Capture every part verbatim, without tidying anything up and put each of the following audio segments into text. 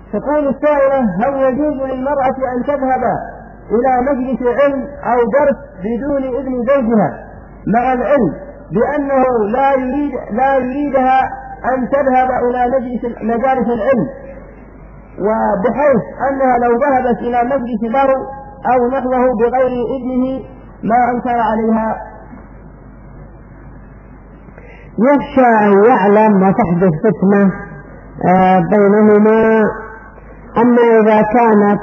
تقول السائلة: هل يجوز للمرأة أن تذهب إلى مجلس علم أو درس بدون إذن زوجها، مع العلم بأنه لا يريد لا يريدها أن تذهب إلى مجلس مجالس العلم، وبحيث أنها لو ذهبت إلى مجلس له أو نحوه بغير إذنه ما أنكر عليها؟ يخشى أن يعلم وتحدث فتنة بينهما. أما إذا كانت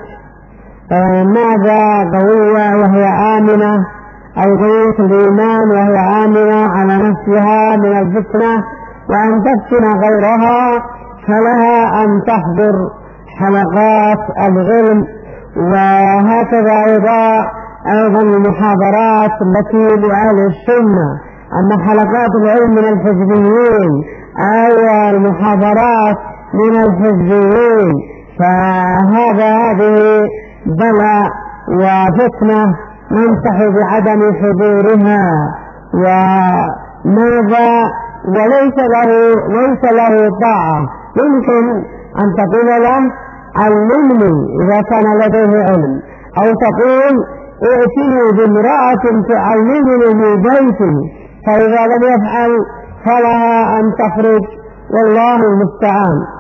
ماذا قوية وهي آمنة، أو قوية الإيمان وهي آمنة على نفسها من الفتنة وأن تفتن غيرها، فلها أن تحضر حلقات العلم، وهكذا أيضا أيضا المحاضرات التي لأهل السنة. أما حلقات العلم من الحزبيين أو المحاضرات من الحزبيين فهذا هذه بلاء وفتنة ننصح بعدم حضورها. وماذا وليس له ليس له طاعة، يمكن أن تقول له: علمني إذا كان لديه علم، أو تقول: ائتني بامرأة تعلمني من بيتي، فإذا لم يفعل فلها أن تخرج، والله المستعان.